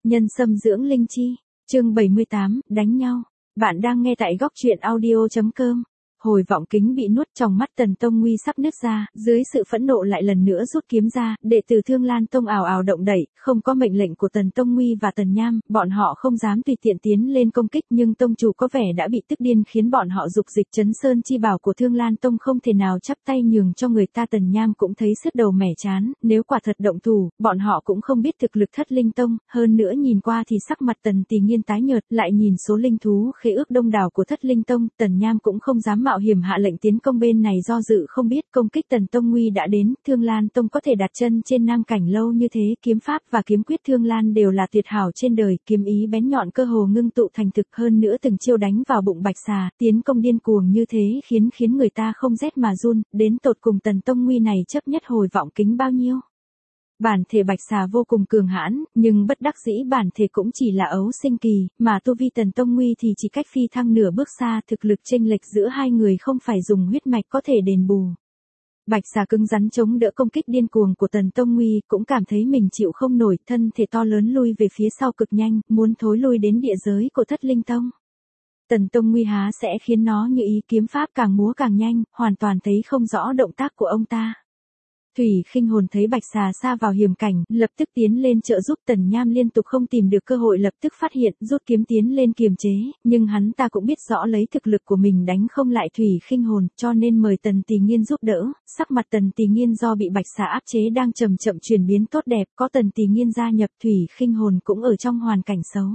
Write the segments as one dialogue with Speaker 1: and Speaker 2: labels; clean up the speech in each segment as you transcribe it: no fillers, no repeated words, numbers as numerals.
Speaker 1: Nhân xâm dưỡng linh chi. Chương 78, đánh nhau. Bạn đang nghe tại góc truyện audio.com. Hồi vọng kính bị nuốt, trong mắt Tần Tông Nguy sắp nứt ra, dưới sự phẫn nộ lại lần nữa rút kiếm ra, đệ tử Thương Lan Tông ào ào động đẩy, không có mệnh lệnh của Tần Tông Nguy và Tần Nham, bọn họ không dám tùy tiện tiến lên công kích, nhưng tông chủ có vẻ đã bị tức điên khiến bọn họ dục dịch Chấn Sơn chi bảo của Thương Lan Tông không thể nào chắp tay nhường cho người ta. Tần Nham cũng thấy sứt đầu mẻ chán, nếu quả thật động thủ, bọn họ cũng không biết thực lực Thất Linh Tông, hơn nữa nhìn qua thì sắc mặt Tần Tỳ Nghiên tái nhợt, lại nhìn số linh thú khế ước đông đảo của Thất Linh Tông, Tần Nham cũng không dám mạo hiểm hạ lệnh tiến công bên này, do dự không biết công kích Tần Tông Nguy đã đến. Thương Lan Tông có thể đặt chân trên Nam Cảnh lâu như thế, kiếm pháp và kiếm quyết Thương Lan đều là tuyệt hảo trên đời, kiếm ý bén nhọn cơ hồ ngưng tụ thành thực, hơn nữa từng chiêu đánh vào bụng Bạch Xà, tiến công điên cuồng như thế khiến người ta không rét mà run. Đến tột cùng Tần Tông Nguy này chấp nhất hồi vọng kính bao nhiêu? Bản thể Bạch Xà vô cùng cường hãn, nhưng bất đắc dĩ bản thể cũng chỉ là ấu sinh kỳ, mà tu vi Tần Tông Nguy thì chỉ cách phi thăng nửa bước xa, thực lực chênh lệch giữa hai người không phải dùng huyết mạch có thể đền bù. Bạch Xà cứng rắn chống đỡ công kích điên cuồng của Tần Tông Nguy, cũng cảm thấy mình chịu không nổi, thân thể to lớn lui về phía sau cực nhanh, muốn thối lui đến địa giới của Thất Linh Tông. Tần Tông Nguy há sẽ khiến nó như ý, kiếm pháp càng múa càng nhanh, hoàn toàn thấy không rõ động tác của ông ta. Thủy Khinh Hồn thấy Bạch Xà sa vào hiểm cảnh, lập tức tiến lên trợ giúp. Tần Nham liên tục không tìm được cơ hội, lập tức phát hiện, rút kiếm tiến lên kiềm chế, nhưng hắn ta cũng biết rõ lấy thực lực của mình đánh không lại Thủy Khinh Hồn, cho nên mời Tần Tỳ Nghiên giúp đỡ. Sắc mặt Tần Tỳ Nghiên do bị Bạch Xà áp chế đang chậm chậm chuyển biến tốt đẹp, có Tần Tỳ Nghiên gia nhập, Thủy Khinh Hồn cũng ở trong hoàn cảnh xấu.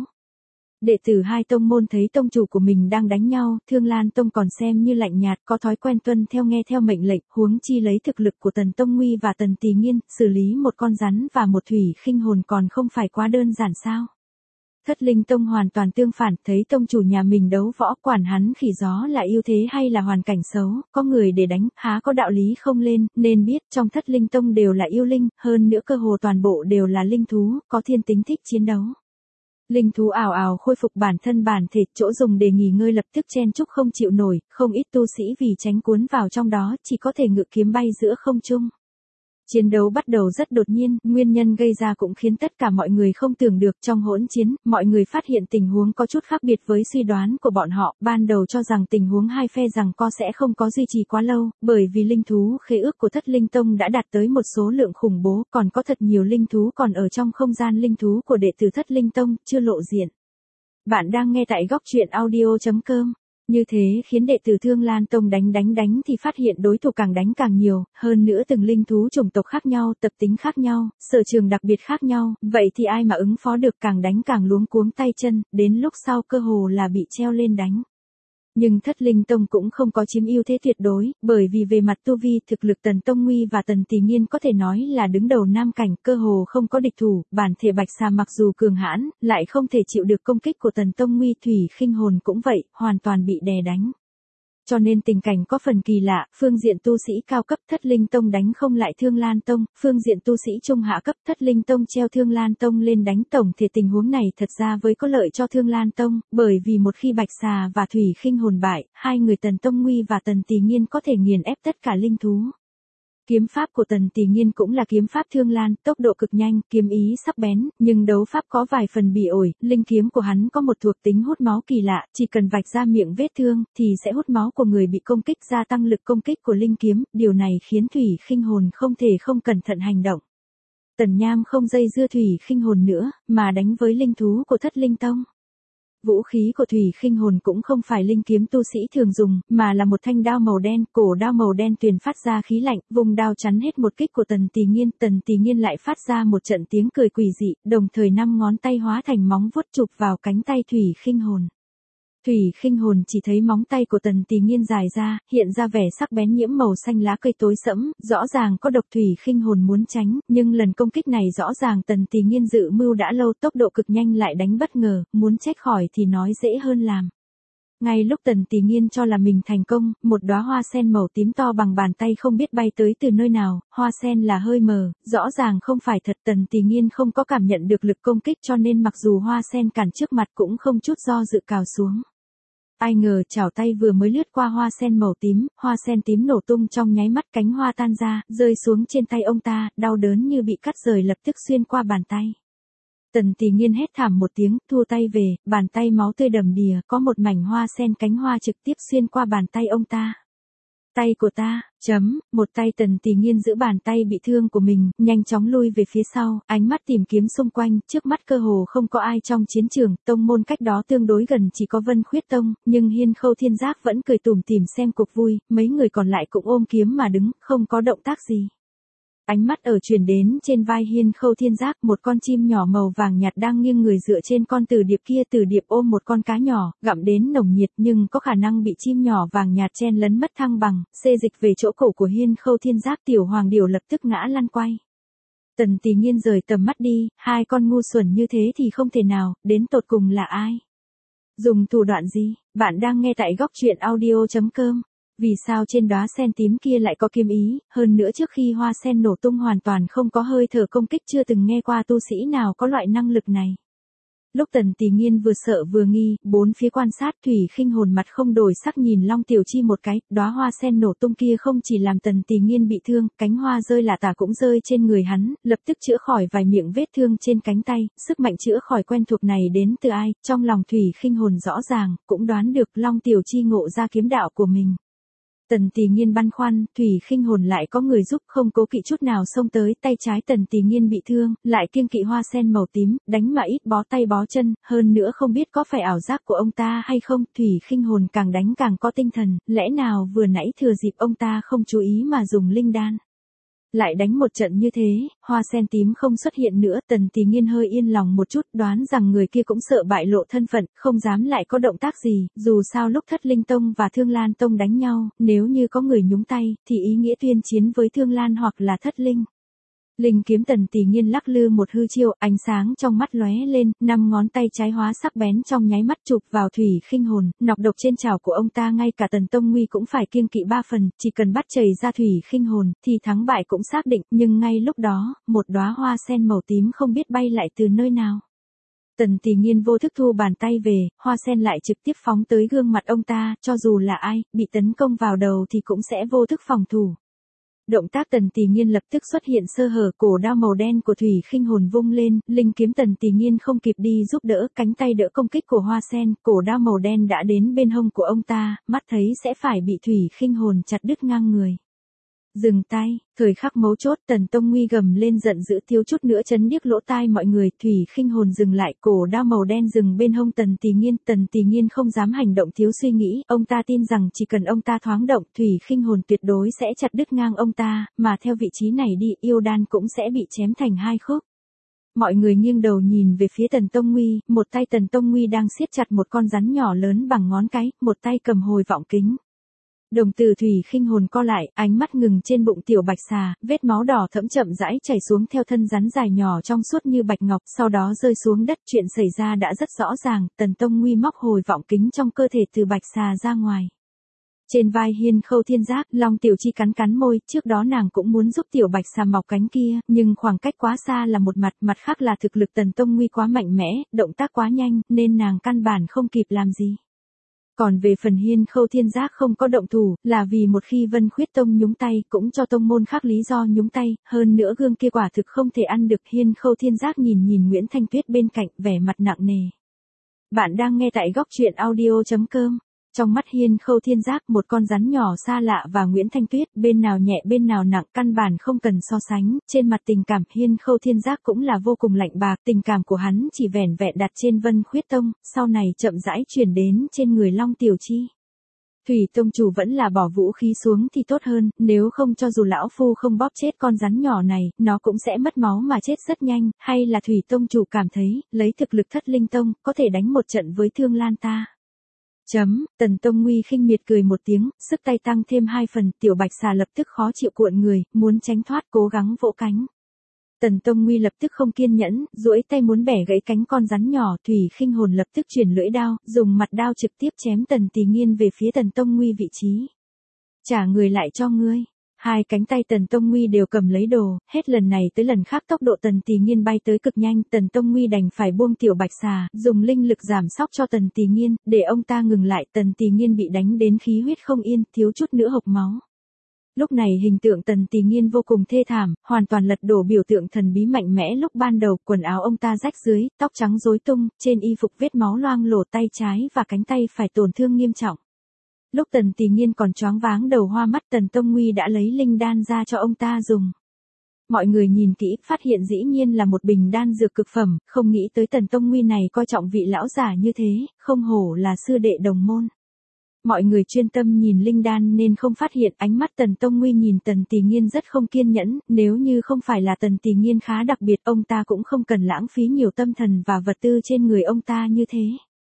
Speaker 1: Đệ tử hai tông môn thấy tông chủ của mình đang đánh nhau, Thương Lan Tông còn xem như lạnh nhạt, có thói quen tuân theo nghe theo mệnh lệnh, huống chi lấy thực lực của Tần Tông Nguy và Tần Tỳ Nghiên, xử lý một con rắn và một Thủy Khinh Hồn còn không phải quá đơn giản sao? Thất Linh Tông hoàn toàn tương phản, thấy tông chủ nhà mình đấu võ, quản hắn khỉ gió là ưu thế hay là hoàn cảnh xấu, có người để đánh, há có đạo lý không lên, nên biết trong Thất Linh Tông đều là yêu linh, hơn nữa cơ hồ toàn bộ đều là linh thú, có thiên tính thích chiến đấu. Linh thú ào ào khôi phục bản thể, chỗ dùng để nghỉ ngơi lập tức chen chúc không chịu nổi, không ít tu sĩ vì tránh cuốn vào trong đó, chỉ có thể ngự kiếm bay giữa không trung. Chiến đấu bắt đầu rất đột nhiên, nguyên nhân gây ra cũng khiến tất cả mọi người không tưởng được. Trong hỗn chiến, mọi người phát hiện tình huống có chút khác biệt với suy đoán của bọn họ, ban đầu cho rằng tình huống hai phe giằng co sẽ không có duy trì quá lâu, bởi vì linh thú khế ước của Thất Linh Tông đã đạt tới một số lượng khủng bố, còn có thật nhiều linh thú còn ở trong không gian linh thú của đệ tử Thất Linh Tông, chưa lộ diện. Bạn đang nghe tại góc truyện audio.com. Như thế khiến đệ tử Thương Lan Tông đánh thì phát hiện đối thủ càng đánh càng nhiều, hơn nữa từng linh thú chủng tộc khác nhau, tập tính khác nhau, sở trường đặc biệt khác nhau, vậy thì ai mà ứng phó được, càng đánh càng luống cuống tay chân, đến lúc sau cơ hồ là bị treo lên đánh. Nhưng Thất Linh Tông cũng không có chiếm ưu thế tuyệt đối, bởi vì về mặt tu vi, thực lực Tần Tông Nguy và Tần Tỳ Nghiên có thể nói là đứng đầu Nam Cảnh, cơ hồ không có địch thủ, bản thể Bạch Xà mặc dù cường hãn, lại không thể chịu được công kích của Tần Tông Nguy. Thủy Khinh Hồn cũng vậy, hoàn toàn bị đè đánh. Cho nên tình cảnh có phần kỳ lạ, phương diện tu sĩ cao cấp Thất Linh Tông đánh không lại Thương Lan Tông, phương diện tu sĩ trung hạ cấp Thất Linh Tông treo Thương Lan Tông lên đánh. Tổng thể tình huống này thật ra với có lợi cho Thương Lan Tông, bởi vì một khi Bạch Xà và Thủy Khinh Hồn bại, hai người Tần Tông Nguy và Tần Tỳ Nghiên có thể nghiền ép tất cả linh thú. Kiếm pháp của Tần Tỳ Nghiên cũng là kiếm pháp Thương Lan, tốc độ cực nhanh, kiếm ý sắc bén, nhưng đấu pháp có vài phần bị ổi, linh kiếm của hắn có một thuộc tính hút máu kỳ lạ, chỉ cần vạch ra miệng vết thương, thì sẽ hút máu của người bị công kích, gia tăng lực công kích của linh kiếm, điều này khiến Thủy Khinh Hồn không thể không cẩn thận hành động. Tần Nham không dây dưa Thủy Khinh Hồn nữa, mà đánh với linh thú của Thất Linh Tông. Vũ khí của Thủy Khinh Hồn cũng không phải linh kiếm tu sĩ thường dùng, mà là một thanh đao màu đen, cổ đao màu đen tuyền phát ra khí lạnh, vùng đao chắn hết một kích của Tần Tỳ Nghiên. Tần Tỳ Nghiên lại phát ra một trận tiếng cười quỷ dị, đồng thời 5 ngón tay hóa thành móng vuốt chụp vào cánh tay Thủy Khinh Hồn. Thủy Khinh Hồn chỉ thấy móng tay của Tần Tỳ Nghiên dài ra, hiện ra vẻ sắc bén nhiễm màu xanh lá cây tối sẫm, rõ ràng có độc. Thủy Khinh Hồn muốn tránh, nhưng lần công kích này rõ ràng Tần Tỳ Nghiên dự mưu đã lâu, tốc độ cực nhanh lại đánh bất ngờ, muốn trách khỏi thì nói dễ hơn làm. Ngay lúc Tần Tỳ Nghiên cho là mình thành công, một đóa hoa sen màu tím to bằng bàn tay không biết bay tới từ nơi nào, hoa sen là hơi mờ, rõ ràng không phải thật. Tần Tỳ Nghiên không có cảm nhận được lực công kích, cho nên mặc dù hoa sen cản trước mặt cũng không chút do dự cào xuống. Ai ngờ chảo tay vừa mới lướt qua hoa sen màu tím, hoa sen tím nổ tung trong nháy mắt, cánh hoa tan ra, rơi xuống trên tay ông ta, đau đớn như bị cắt rời lập tức xuyên qua bàn tay. Tần Tỳ Nghiên hét thảm một tiếng, thua tay về, bàn tay máu tươi đầm đìa, có một mảnh hoa sen cánh hoa trực tiếp xuyên qua bàn tay ông ta. Tay của ta, một tay Tần Tỳ Nghiên giữ bàn tay bị thương của mình, nhanh chóng lui về phía sau, ánh mắt tìm kiếm xung quanh, trước mắt cơ hồ không có ai trong chiến trường, tông môn cách đó tương đối gần chỉ có Vân Khuyết Tông, nhưng Hiên Khâu Thiên Giác vẫn cười tủm tỉm xem cuộc vui, mấy người còn lại cũng ôm kiếm mà đứng, không có động tác gì. Ánh mắt ở truyền đến trên vai Hiên Khâu Thiên Giác, một con chim nhỏ màu vàng nhạt đang nghiêng người dựa trên con tử điệp kia, tử điệp ôm một con cá nhỏ, gặm đến nồng nhiệt nhưng có khả năng bị chim nhỏ vàng nhạt chen lấn mất thăng bằng, xê dịch về chỗ cổ của Hiên Khâu Thiên Giác, tiểu hoàng điểu lập tức ngã lăn quay. Tần Tỳ Nghiên rời tầm mắt đi, hai con ngu xuẩn như thế thì không thể nào, đến tột cùng là ai? Dùng thủ đoạn gì? Bạn đang nghe tại góc truyện audio.com. Vì sao trên đóa sen tím kia lại có kiếm ý, hơn nữa trước khi hoa sen nổ tung hoàn toàn không có hơi thở công kích, chưa từng nghe qua tu sĩ nào có loại năng lực này. Lúc Tần Tỳ Nghiên vừa sợ vừa nghi, bốn phía quan sát, Thủy Khinh Hồn mặt không đổi sắc nhìn Long Tiểu Chi một cái, đóa hoa sen nổ tung kia không chỉ làm Tần Tỳ Nghiên bị thương, cánh hoa rơi lả tả cũng rơi trên người hắn, lập tức chữa khỏi vài miệng vết thương trên cánh tay, sức mạnh chữa khỏi quen thuộc này đến từ ai, trong lòng Thủy Khinh Hồn rõ ràng, cũng đoán được Long Tiểu Chi ngộ ra kiếm đạo của mình. Tần Tỳ Nghiên băn khoăn, Thủy Khinh Hồn lại có người giúp, không cố kỵ chút nào xông tới, tay trái Tần Tỳ Nghiên bị thương, lại kiêng kỵ hoa sen màu tím, đánh mà ít bó tay bó chân, hơn nữa không biết có phải ảo giác của ông ta hay không, Thủy Khinh Hồn càng đánh càng có tinh thần, lẽ nào vừa nãy thừa dịp ông ta không chú ý mà dùng linh đan. Lại đánh một trận như thế, hoa sen tím không xuất hiện nữa, Tần Tỳ Nghiên hơi yên lòng một chút, đoán rằng người kia cũng sợ bại lộ thân phận, không dám lại có động tác gì, dù sao lúc Thất Linh Tông và Thương Lan Tông đánh nhau, nếu như có người nhúng tay, thì ý nghĩa tuyên chiến với Thương Lan hoặc là Thất Linh. Linh kiếm Tần Tỳ Nghiên lắc lư một hư chiêu, ánh sáng trong mắt lóe lên, 5 ngón tay trái hóa sắc bén trong nháy mắt chụp vào Thủy Khinh Hồn, nọc độc trên trảo của ông ta ngay cả Tần Tông Nguy cũng phải kiêng kỵ 3 phần, chỉ cần bắt chảy ra Thủy Khinh Hồn, thì thắng bại cũng xác định, nhưng ngay lúc đó, một đóa hoa sen màu tím không biết bay lại từ nơi nào. Tần Tỳ Nghiên vô thức thu bàn tay về, hoa sen lại trực tiếp phóng tới gương mặt ông ta, cho dù là ai, bị tấn công vào đầu thì cũng sẽ vô thức phòng thủ. Động tác Tần Tỳ Nghiên lập tức xuất hiện sơ hở, cổ đao màu đen của Thủy Khinh Hồn vung lên, linh kiếm Tần Tỳ Nghiên không kịp đi giúp đỡ, cánh tay đỡ công kích của hoa sen, cổ đao màu đen đã đến bên hông của ông ta, mắt thấy sẽ phải bị Thủy Khinh Hồn chặt đứt ngang người. Dừng tay, thời khắc mấu chốt, Tần Tông Nguy gầm lên giận dữ, thiếu chút nữa chấn điếc lỗ tai mọi người, Thủy Khinh Hồn dừng lại, cổ đao màu đen dừng bên hông Tần Tỳ Nghiên không dám hành động thiếu suy nghĩ, ông ta tin rằng chỉ cần ông ta thoáng động, Thủy Khinh Hồn tuyệt đối sẽ chặt đứt ngang ông ta, mà theo vị trí này đi, yêu đan cũng sẽ bị chém thành hai khúc. Mọi người nghiêng đầu nhìn về phía Tần Tông Nguy, một tay Tần Tông Nguy đang siết chặt một con rắn nhỏ lớn bằng ngón cái, một tay cầm hồi vọng kính. Đồng tử Thủy Khinh Hồn co lại, ánh mắt ngừng trên bụng tiểu bạch xà, vết máu đỏ thẫm chậm rãi chảy xuống theo thân rắn dài nhỏ trong suốt như bạch ngọc, sau đó rơi xuống đất. Chuyện xảy ra đã rất rõ ràng, Tần Tông Nguy móc hồi vọng kính trong cơ thể từ bạch xà ra ngoài. Trên vai Hiên Khâu Thiên Giác, Long Tiểu Chi cắn cắn môi, trước đó nàng cũng muốn giúp tiểu bạch xà mọc cánh kia, nhưng khoảng cách quá xa là một mặt khác là thực lực Tần Tông Nguy quá mạnh mẽ, động tác quá nhanh, nên nàng căn bản không kịp làm gì. Còn về phần Hiên Khâu Thiên Giác không có động thủ, là vì một khi Vân Khuyết Tông nhúng tay, cũng cho tông môn khác lý do nhúng tay, hơn nữa gương kia quả thực không thể ăn được. Hiên Khâu Thiên Giác nhìn Nguyễn Thanh Tuyết bên cạnh, vẻ mặt nặng nề. Bạn đang nghe tại góc truyện audio.com. Trong mắt Hiên Khâu Thiên Giác, một con rắn nhỏ xa lạ và Nguyễn Thanh Tuyết, bên nào nhẹ bên nào nặng, căn bản không cần so sánh. Trên mặt tình cảm, Hiên Khâu Thiên Giác cũng là vô cùng lạnh bạc, tình cảm của hắn chỉ vẻn vẹn đặt trên Vân Khuyết Tông, sau này chậm rãi chuyển đến trên người Long Tiểu Chi. Thủy Tông chủ vẫn là bỏ vũ khí xuống thì tốt hơn, nếu không cho dù lão phu không bóp chết con rắn nhỏ này, nó cũng sẽ mất máu mà chết rất nhanh, hay là Thủy Tông chủ cảm thấy, lấy thực lực Thất Linh Tông, có thể đánh một trận với Thương Lan ta. Tần Tông Nguy khinh miệt cười một tiếng, sức tay tăng thêm 2 phần, tiểu bạch xà lập tức khó chịu cuộn người, muốn tránh thoát cố gắng vỗ cánh. Tần Tông Nguy lập tức không kiên nhẫn, duỗi tay muốn bẻ gãy cánh con rắn nhỏ, Thủy Khinh Hồn lập tức chuyển lưỡi đao, dùng mặt đao trực tiếp chém Tần Tỳ Nghiên về phía Tần Tông Nguy vị trí. Trả người lại cho ngươi. Hai cánh tay Tần Tông Nguy đều cầm lấy đồ, hết lần này tới lần khác tốc độ Tần Tỳ Nghiên bay tới cực nhanh, Tần Tông Nguy đành phải buông tiểu bạch xà, dùng linh lực giảm sóc cho Tần Tỳ Nghiên, để ông ta ngừng lại. Tần Tỳ Nghiên bị đánh đến khí huyết không yên, thiếu chút nữa hộc máu. Lúc này hình tượng Tần Tỳ Nghiên vô cùng thê thảm, hoàn toàn lật đổ biểu tượng thần bí mạnh mẽ lúc ban đầu, quần áo ông ta rách dưới, tóc trắng rối tung, trên y phục vết máu loang lổ, tay trái và cánh tay phải tổn thương nghiêm trọng. Lúc Tần Tỳ Nghiên còn choáng váng đầu hoa mắt, Tần Tông Nguy đã lấy linh đan ra cho ông ta dùng. Mọi người nhìn kỹ, phát hiện dĩ nhiên là một bình đan dược cực phẩm, không nghĩ tới Tần Tông Nguy này coi trọng vị lão giả như thế, không hổ là sư đệ đồng môn. Mọi người chuyên tâm nhìn linh đan nên không phát hiện, ánh mắt Tần Tông Nguy nhìn Tần Tỳ Nghiên rất không kiên nhẫn, nếu như không phải là Tần Tỳ Nghiên khá đặc biệt, ông ta cũng không cần lãng phí nhiều tâm thần và vật tư trên người ông ta như thế.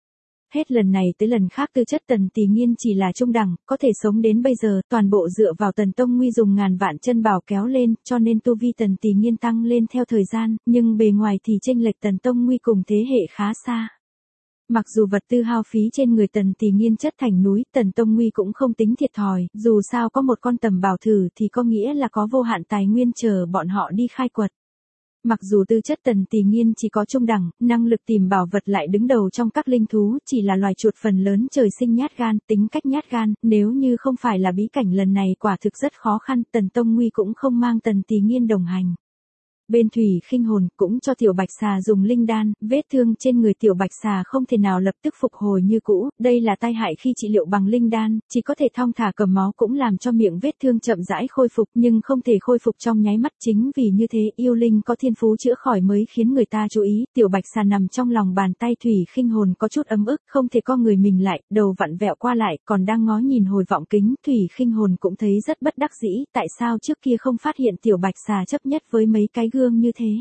Speaker 1: Hết lần này tới lần khác tư chất Tần Tỳ Nghiên chỉ là trung đẳng, có thể sống đến bây giờ, toàn bộ dựa vào Tần Tông Nguy dùng ngàn vạn chân bảo kéo lên, cho nên tu vi Tần Tỳ Nghiên tăng lên theo thời gian, nhưng bề ngoài thì chênh lệch Tần Tông Nguy cùng thế hệ khá xa. Mặc dù vật tư hao phí trên người Tần Tỳ Nghiên chất thành núi, Tần Tông Nguy cũng không tính thiệt thòi, dù sao có một con tầm bảo thử thì có nghĩa là có vô hạn tài nguyên chờ bọn họ đi khai quật. Mặc dù tư chất Tần Tỳ Nghiên chỉ có trung đẳng, năng lực tìm bảo vật lại đứng đầu trong các linh thú, chỉ là loài chuột phần lớn trời sinh nhát gan, tính cách nhát gan, nếu như không phải là bí cảnh lần này quả thực rất khó khăn, Tần Tông Nguy cũng không mang Tần Tỳ Nghiên đồng hành. Bên Thủy Khinh Hồn cũng cho Tiểu Bạch Xà dùng linh đan, vết thương trên người Tiểu Bạch Xà không thể nào lập tức phục hồi như cũ, đây là tai hại khi trị liệu bằng linh đan, chỉ có thể thong thả cầm máu cũng làm cho miệng vết thương chậm rãi khôi phục, nhưng không thể khôi phục trong nháy mắt, chính vì như thế yêu linh có thiên phú chữa khỏi mới khiến người ta chú ý. Tiểu Bạch Xà nằm trong lòng bàn tay Thủy Khinh Hồn có chút ấm ức, không thể co người mình lại, đầu vặn vẹo qua lại, còn đang ngó nhìn hồi vọng kính, Thủy Khinh Hồn cũng thấy rất bất đắc dĩ, tại sao trước kia không phát hiện Tiểu Bạch Xà chấp nhất với mấy cái gương như thế.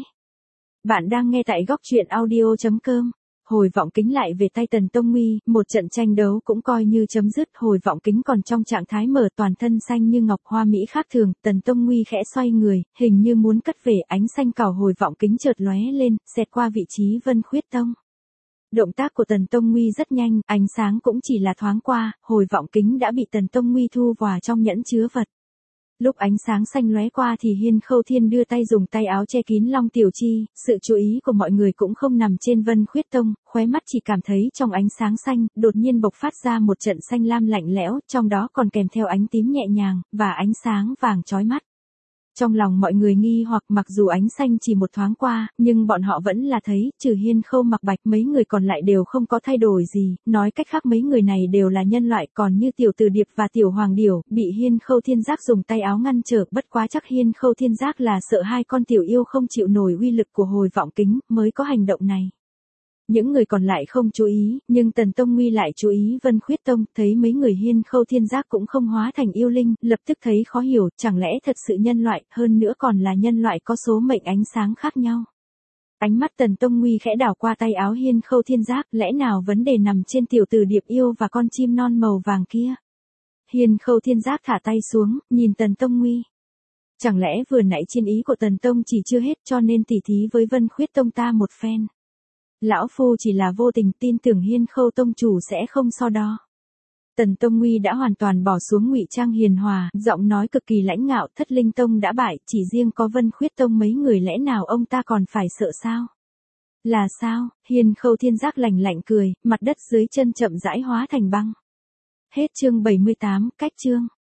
Speaker 1: Bạn đang nghe tại góc truyện audio.com. Hồi vọng kính lại về tay Tần Tông Nguy, một trận tranh đấu cũng coi như chấm dứt, hồi vọng kính còn trong trạng thái mở, toàn thân xanh như ngọc, hoa mỹ khác thường, Tần Tông Nguy khẽ xoay người, hình như muốn cất về, ánh xanh cào hồi vọng kính chợt lóe lên, xẹt qua vị trí Vân Khuyết Tông. Động tác của Tần Tông Nguy rất nhanh, ánh sáng cũng chỉ là thoáng qua, hồi vọng kính đã bị Tần Tông Nguy thu vào trong nhẫn chứa vật. Lúc ánh sáng xanh lóe qua thì Hiên Khâu Thiên đưa tay dùng tay áo che kín Long Tiểu Chi, sự chú ý của mọi người cũng không nằm trên Vân Khuyết Tông, khóe mắt chỉ cảm thấy trong ánh sáng xanh, đột nhiên bộc phát ra một trận xanh lam lạnh lẽo, trong đó còn kèm theo ánh tím nhẹ nhàng, và ánh sáng vàng chói mắt. Trong lòng mọi người nghi hoặc, mặc dù ánh xanh chỉ một thoáng qua, nhưng bọn họ vẫn là thấy, trừ Hiên Khâu Mặc Bạch mấy người còn lại đều không có thay đổi gì, nói cách khác mấy người này đều là nhân loại, còn như Tiểu Từ Điệp và Tiểu Hoàng Điểu, bị Hiên Khâu Thiên Giác dùng tay áo ngăn trở, bất quá chắc Hiên Khâu Thiên Giác là sợ hai con tiểu yêu không chịu nổi uy lực của hồi vọng kính, mới có hành động này. Những người còn lại không chú ý, nhưng Tần Tông Nguy lại chú ý Vân Khuyết Tông, thấy mấy người Hiên Khâu Thiên Giác cũng không hóa thành yêu linh, lập tức thấy khó hiểu, chẳng lẽ thật sự nhân loại, hơn nữa còn là nhân loại có số mệnh ánh sáng khác nhau. Ánh mắt Tần Tông Nguy khẽ đảo qua tay áo Hiên Khâu Thiên Giác, lẽ nào vấn đề nằm trên Tiểu Từ Điệp yêu và con chim non màu vàng kia. Hiên Khâu Thiên Giác thả tay xuống, nhìn Tần Tông Nguy. Chẳng lẽ vừa nãy chiến ý của Tần Tông chỉ chưa hết cho nên tỉ thí với Vân Khuyết Tông ta một phen. Lão Phu chỉ là vô tình, tin tưởng Hiên Khâu Tông chủ sẽ không so đo. Tần Tông Nguy đã hoàn toàn bỏ xuống ngụy trang hiền hòa, giọng nói cực kỳ lãnh ngạo, Thất Linh Tông đã bại, chỉ riêng có Vân Khuyết Tông mấy người, lẽ nào ông ta còn phải sợ sao? Là sao? Hiên Khâu Thiên Giác lạnh lạnh cười, mặt đất dưới chân chậm rãi hóa thành băng. Hết chương 78, cách chương.